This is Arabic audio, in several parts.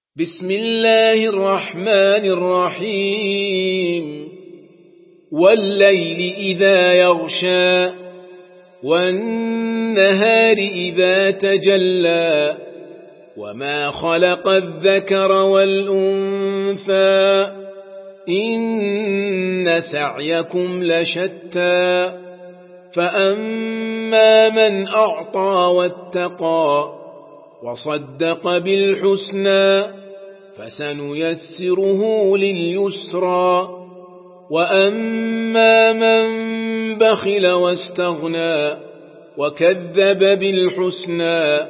بسم الله الرحمن الرحيم والليل إذا يغشى والنهار إذا تجلى وما خلق الذكر والأنثى إن سعيكم لشتى فأما من أعطى واتقى وصدق بالحسنى فسنيسره لليسرى وأما من بخل واستغنى وكذب بالحسنى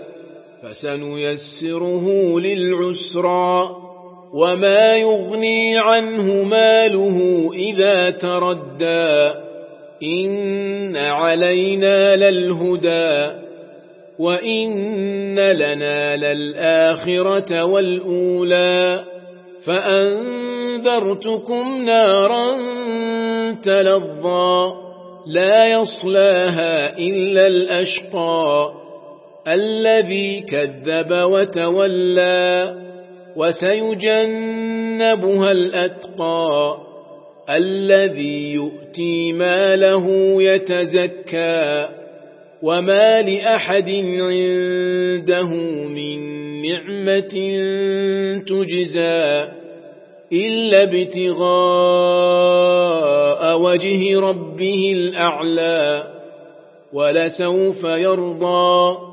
فسنيسره للعسرى وما يغني عنه ماله إذا تردى إن علينا للهدى وإن لنا للآخرة والأولى فأنذرتكم نارا تلظى لا يصلاها إلا الأشقى الذي كذب وتولى وسيجنبها الأتقى الذي يؤتي ماله يتزكى وما لأحد عنده من نعمة تجزى إلا ابتغاء وجه ربه الأعلى ولسوف يرضى